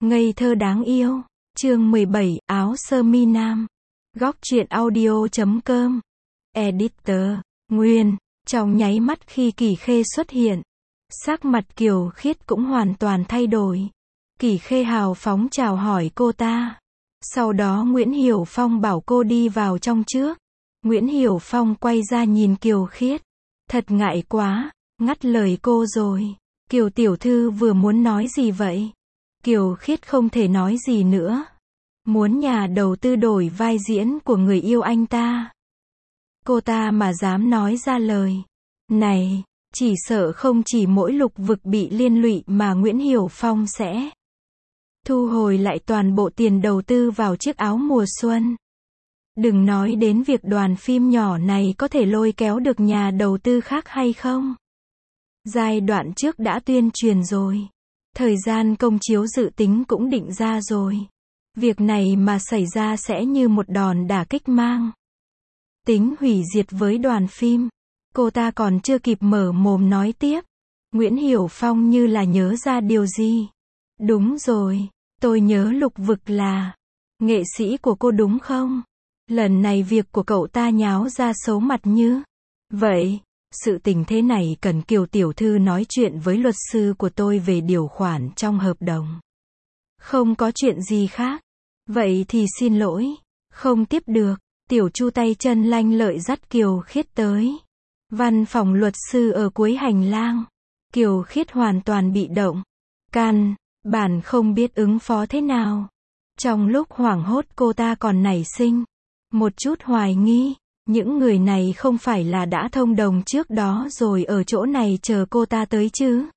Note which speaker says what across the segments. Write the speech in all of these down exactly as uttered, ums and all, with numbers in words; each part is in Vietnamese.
Speaker 1: Ngây thơ đáng yêu. Chương mười bảy, áo sơ mi nam. Góc truyện audio chấm com. Editor. Nguyên. Trong nháy mắt khi Kỳ Khê xuất hiện, sắc mặt Kiều Khiết cũng hoàn toàn thay đổi. Kỳ Khê hào phóng chào hỏi cô ta. Sau đó Nguyễn Hiểu Phong bảo cô đi vào trong trước. Nguyễn Hiểu Phong quay ra nhìn Kiều Khiết. Thật ngại quá, ngắt lời cô rồi. Kiều tiểu thư vừa muốn nói gì vậy? Kiều Khiết không thể nói gì nữa. Muốn nhà đầu tư đổi vai diễn của người yêu anh ta. Cô ta mà dám nói ra lời này, chỉ sợ không chỉ mỗi Lục Vực bị liên lụy mà Nguyễn Hiểu Phong sẽ thu hồi lại toàn bộ tiền đầu tư vào chiếc áo mùa xuân. Đừng nói đến việc đoàn phim nhỏ này có thể lôi kéo được nhà đầu tư khác hay không. Giai đoạn trước đã tuyên truyền rồi. Thời gian công chiếu dự tính cũng định ra rồi. Việc này mà xảy ra sẽ như một đòn đả kích mang tính hủy diệt với đoàn phim. Cô ta còn chưa kịp mở mồm nói tiếp. Nguyễn Hiểu Phong như là nhớ ra điều gì. Đúng rồi, tôi nhớ Lục Vực là nghệ sĩ của cô đúng không? Lần này việc của cậu ta nháo ra xấu mặt như vậy. Sự tình thế này cần Kiều tiểu thư nói chuyện với luật sư của tôi về điều khoản trong hợp đồng. Không có chuyện gì khác. Vậy thì xin lỗi. Không tiếp được. Tiểu Chu tay chân lanh lợi dắt Kiều Khiết tới văn phòng luật sư ở cuối hành lang. Kiều Khiết hoàn toàn bị động. Căn bản không biết ứng phó thế nào. Trong lúc hoảng hốt cô ta còn nảy sinh một chút hoài nghi. Những người này không phải là đã thông đồng trước đó rồi ở chỗ này chờ cô ta tới chứ?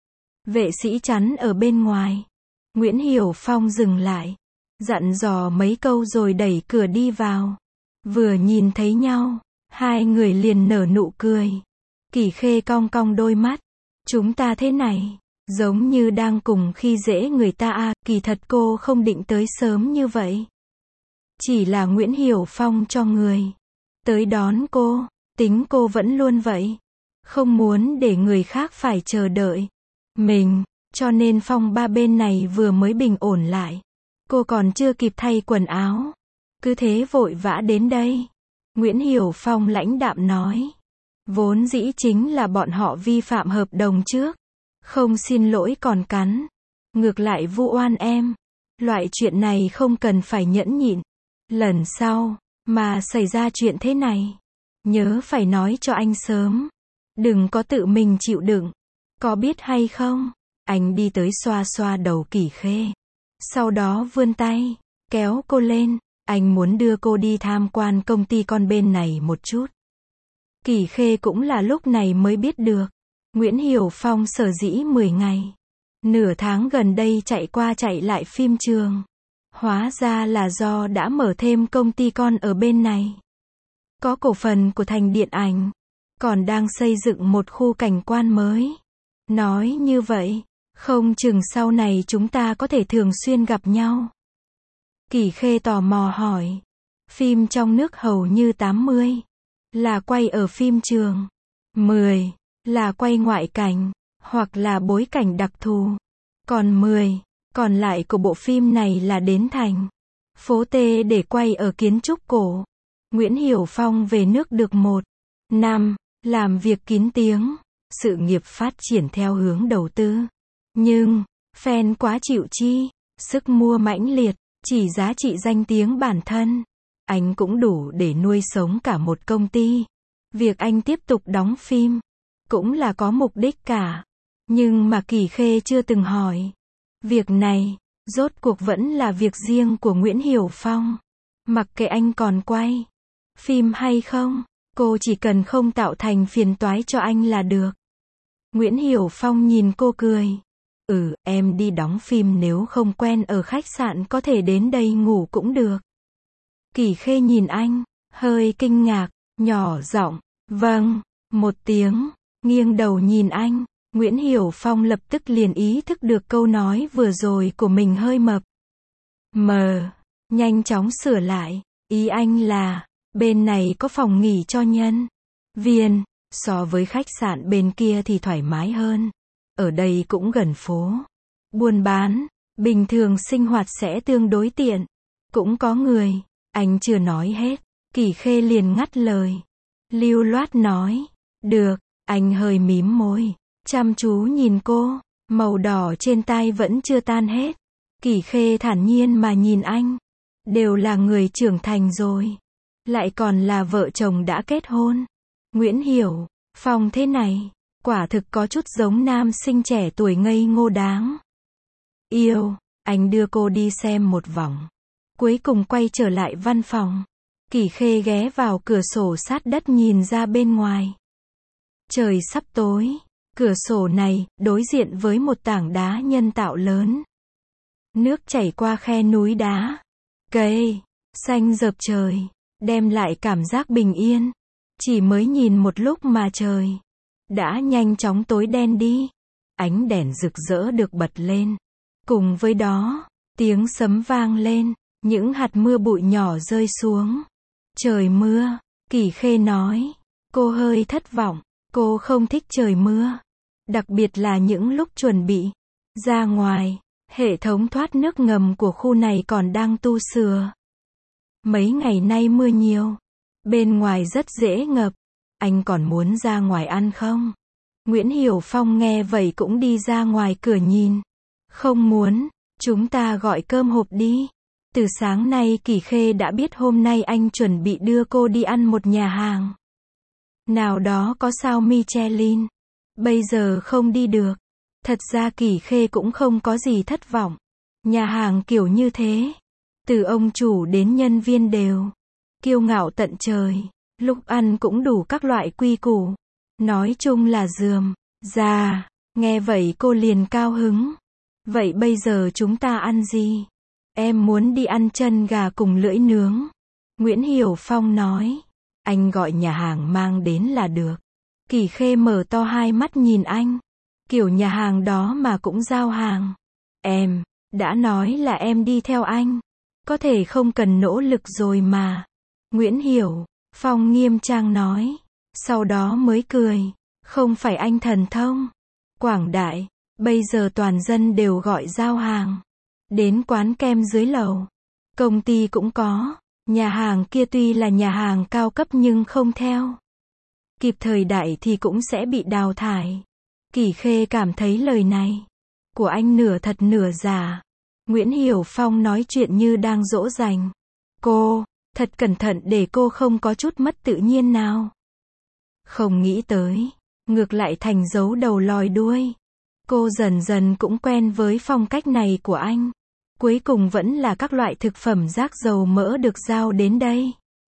Speaker 1: Vệ sĩ chắn ở bên ngoài. Nguyễn Hiểu Phong dừng lại, dặn dò mấy câu rồi đẩy cửa đi vào. Vừa nhìn thấy nhau, hai người liền nở nụ cười. Kỳ Khê cong cong đôi mắt. Chúng ta thế này, giống như đang cùng khi dễ người ta à, kỳ thật cô không định tới sớm như vậy. Chỉ là Nguyễn Hiểu Phong cho người tới đón cô, tính cô vẫn luôn vậy. Không muốn để người khác phải chờ đợi mình, cho nên phong ba bên này vừa mới bình ổn lại. Cô còn chưa kịp thay quần áo. Cứ thế vội vã đến đây. Nguyễn Hiểu Phong lãnh đạm nói. Vốn dĩ chính là bọn họ vi phạm hợp đồng trước. Không xin lỗi còn cắn. Ngược lại vu oan em. Loại chuyện này không cần phải nhẫn nhịn. Lần sau mà xảy ra chuyện thế này, nhớ phải nói cho anh sớm. Đừng có tự mình chịu đựng. Có biết hay không? Anh đi tới xoa xoa đầu Kỳ Khê. Sau đó vươn tay, kéo cô lên. Anh muốn đưa cô đi tham quan công ty con bên này một chút. Kỳ Khê cũng là lúc này mới biết được. Nguyễn Hiểu Phong sở dĩ mười ngày, nửa tháng gần đây chạy qua chạy lại phim trường. Hóa ra là do đã mở thêm công ty con ở bên này. Có cổ phần của Thành Điện Ảnh. Còn đang xây dựng một khu cảnh quan mới. Nói như vậy, không chừng sau này chúng ta có thể thường xuyên gặp nhau. Kỳ Khê tò mò hỏi. Phim trong nước hầu như tám mươi là quay ở phim trường. mười là quay ngoại cảnh, hoặc là bối cảnh đặc thù. Còn mười còn lại của bộ phim này là đến thành phố T để quay ở kiến trúc cổ. Nguyễn Hiểu Phong về nước được một năm, làm việc kín tiếng, sự nghiệp phát triển theo hướng đầu tư. Nhưng, fan quá chịu chi, sức mua mãnh liệt, chỉ giá trị danh tiếng bản thân. Anh cũng đủ để nuôi sống cả một công ty. Việc anh tiếp tục đóng phim, cũng là có mục đích cả. Nhưng mà Kỳ Khê chưa từng hỏi. Việc này, rốt cuộc vẫn là việc riêng của Nguyễn Hiểu Phong. Mặc kệ anh còn quay phim hay không, cô chỉ cần không tạo thành phiền toái cho anh là được. Nguyễn Hiểu Phong nhìn cô cười. Ừ, em đi đóng phim nếu không quen ở khách sạn có thể đến đây ngủ cũng được. Kỳ Khê nhìn anh, hơi kinh ngạc, nhỏ giọng, vâng, một tiếng, nghiêng đầu nhìn anh. Nguyễn Hiểu Phong lập tức liền ý thức được câu nói vừa rồi của mình hơi mập mờ, nhanh chóng sửa lại. Ý anh là, bên này có phòng nghỉ cho nhân viên, so với khách sạn bên kia thì thoải mái hơn. Ở đây cũng gần phố buôn bán, Bình thường sinh hoạt sẽ tương đối tiện. Cũng có người, anh chưa nói hết. Kỷ Khê liền ngắt lời. Lưu loát nói. Được, anh hơi mím môi. Chăm chú nhìn cô, màu đỏ trên tai vẫn chưa tan hết. Kỷ Khê thản nhiên mà nhìn anh. Đều là người trưởng thành rồi. Lại còn là vợ chồng đã kết hôn. Nguyễn Hiểu, Phong thế này, quả thực có chút giống nam sinh trẻ tuổi ngây ngô đáng yêu. Anh đưa cô đi xem một vòng. Cuối cùng quay trở lại văn phòng. Kỷ Khê ghé vào cửa sổ sát đất nhìn ra bên ngoài. Trời sắp tối. Cửa sổ này, đối diện với một tảng đá nhân tạo lớn. Nước chảy qua khe núi đá. Cây, xanh rợp trời, đem lại cảm giác bình yên. Chỉ mới nhìn một lúc mà trời đã nhanh chóng tối đen đi. Ánh đèn rực rỡ được bật lên. Cùng với đó, tiếng sấm vang lên, những hạt mưa bụi nhỏ rơi xuống. Trời mưa, Kỷ Khê nói. Cô hơi thất vọng, cô không thích trời mưa. Đặc biệt là những lúc chuẩn bị ra ngoài, hệ thống thoát nước ngầm của khu này còn đang tu sửa. Mấy ngày nay mưa nhiều, bên ngoài rất dễ ngập. Anh còn muốn ra ngoài ăn không? Nguyễn Hiểu Phong nghe vậy cũng đi ra ngoài cửa nhìn. Không muốn, chúng ta gọi cơm hộp đi. Từ sáng nay Kỷ Khê đã biết hôm nay anh chuẩn bị đưa cô đi ăn một nhà hàng nào đó có sao Michelin. Bây giờ không đi được. Thật ra Kỷ Khê cũng không có gì thất vọng. Nhà hàng kiểu như thế, từ ông chủ đến nhân viên đều kiêu ngạo tận trời. Lúc ăn cũng đủ các loại quy củ. Nói chung là rườm rà. Nghe vậy cô liền cao hứng. Vậy bây giờ chúng ta ăn gì? Em muốn đi ăn chân gà cùng lưỡi nướng. Nguyễn Hiểu Phong nói. Anh gọi nhà hàng mang đến là được. Kỷ Khê mở to hai mắt nhìn anh. Kiểu nhà hàng đó mà cũng giao hàng. Em, đã nói là em đi theo anh. Có thể không cần nỗ lực rồi mà. Nguyễn Hiểu Phong nghiêm trang nói. Sau đó mới cười. Không phải anh thần thông quảng đại. Bây giờ toàn dân đều gọi giao hàng. Đến quán kem dưới lầu. Công ty cũng có. Nhà hàng kia tuy là nhà hàng cao cấp nhưng không theo kịp thời đại thì cũng sẽ bị đào thải. Kỷ Khê cảm thấy lời này của anh nửa thật nửa giả. Nguyễn Hiểu Phong nói chuyện như đang dỗ dành cô, thật cẩn thận để cô không có chút mất tự nhiên nào. Không nghĩ tới, ngược lại thành giấu đầu lòi đuôi. Cô dần dần cũng quen với phong cách này của anh. Cuối cùng vẫn là các loại thực phẩm rác dầu mỡ được giao đến đây.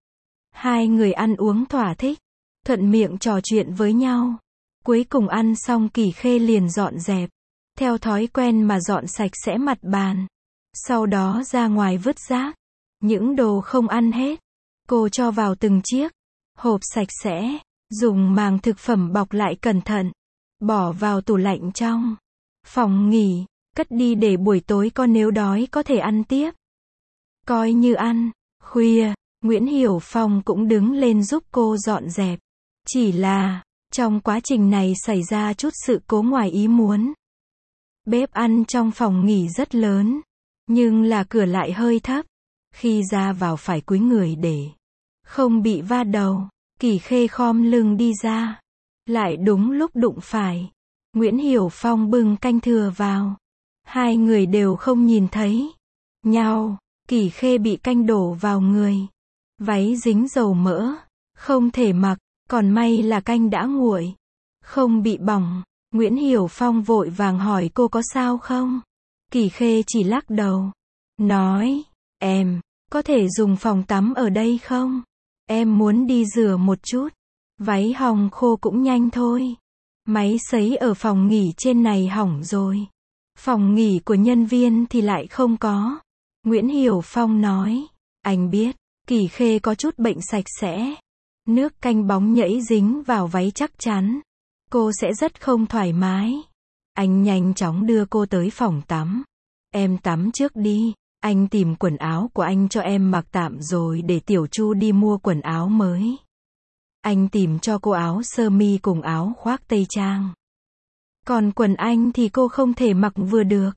Speaker 1: Hai người ăn uống thỏa thích, thuận miệng trò chuyện với nhau. Cuối cùng ăn xong Kỷ Khê liền dọn dẹp. Theo thói quen mà dọn sạch sẽ mặt bàn. Sau đó ra ngoài vứt rác. Những đồ không ăn hết, cô cho vào từng chiếc hộp sạch sẽ, dùng màng thực phẩm bọc lại cẩn thận, bỏ vào tủ lạnh trong phòng nghỉ, cất đi để buổi tối con nếu đói có thể ăn tiếp. Coi như ăn khuya, Nguyễn Hiểu Phong cũng đứng lên giúp cô dọn dẹp. Chỉ là, trong quá trình này xảy ra chút sự cố ngoài ý muốn. Bếp ăn trong phòng nghỉ rất lớn, nhưng là cửa lại hơi thấp. Khi ra vào phải cúi người để không bị va đầu. Kỷ Khê khom lưng đi ra. Lại đúng lúc đụng phải Nguyễn Hiểu Phong bưng canh thừa vào. Hai người đều không nhìn thấy nhau. Kỷ Khê bị canh đổ vào người. Váy dính dầu mỡ. Không thể mặc. Còn may là canh đã nguội. Không bị bỏng. Nguyễn Hiểu Phong vội vàng hỏi cô có sao không? Kỷ Khê chỉ lắc đầu. Nói. Em, có thể dùng phòng tắm ở đây không? Em muốn đi rửa một chút. Váy hong khô cũng nhanh thôi. Máy sấy ở phòng nghỉ trên này hỏng rồi. Phòng nghỉ của nhân viên thì lại không có. Nguyễn Hiểu Phong nói. Anh biết, Kỷ Khê có chút bệnh sạch sẽ. Nước canh bóng nhẫy dính vào váy chắc chắn. Cô sẽ rất không thoải mái. Anh nhanh chóng đưa cô tới phòng tắm. Em tắm trước đi. Anh tìm quần áo của anh cho em mặc tạm rồi để Tiểu Chu đi mua quần áo mới. Anh tìm cho cô áo sơ mi cùng áo khoác tây trang. Còn quần anh thì cô không thể mặc vừa được.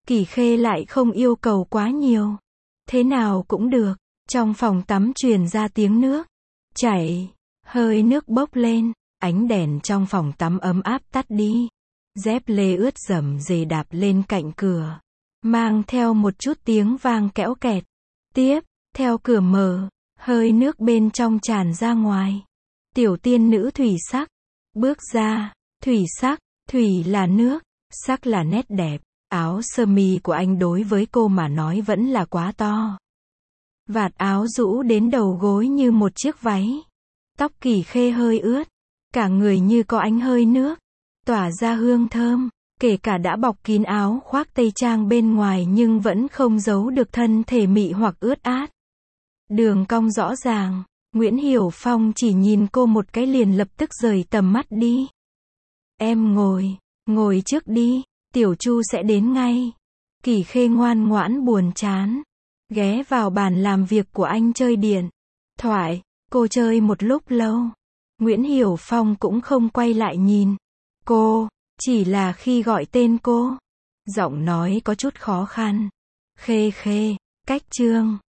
Speaker 1: Kỳ Khê lại không yêu cầu quá nhiều. Thế nào cũng được. Trong phòng tắm truyền ra tiếng nước chảy, hơi nước bốc lên, ánh đèn trong phòng tắm ấm áp tắt đi. Dép lê ướt rầm rề đạp lên cạnh cửa, mang theo một chút tiếng vang kẽo kẹt. Tiếp theo cửa mở, hơi nước bên trong tràn ra ngoài. Tiểu tiên nữ thủy sắc bước ra. Thủy sắc, thủy là nước, sắc là nét đẹp. Áo sơ mi của anh đối với cô mà nói vẫn là quá to. Vạt áo rũ đến đầu gối như một chiếc váy. Tóc Kỳ Khê hơi ướt, cả người như có ánh hơi nước, tỏa ra hương thơm, kể cả đã bọc kín áo khoác tây trang bên ngoài nhưng vẫn không giấu được thân thể mị hoặc ướt át. Đường cong rõ ràng, Nguyễn Hiểu Phong chỉ nhìn cô một cái liền lập tức rời tầm mắt đi. Em ngồi, ngồi trước đi, Tiểu Chu sẽ đến ngay. Kỳ Khê ngoan ngoãn buồn chán, ghé vào bàn làm việc của anh chơi điện thoại, cô chơi một lúc lâu. Nguyễn Hiểu Phong cũng không quay lại nhìn cô, chỉ là khi gọi tên cô, giọng nói có chút khó khăn. Khê Khê, cách Trương.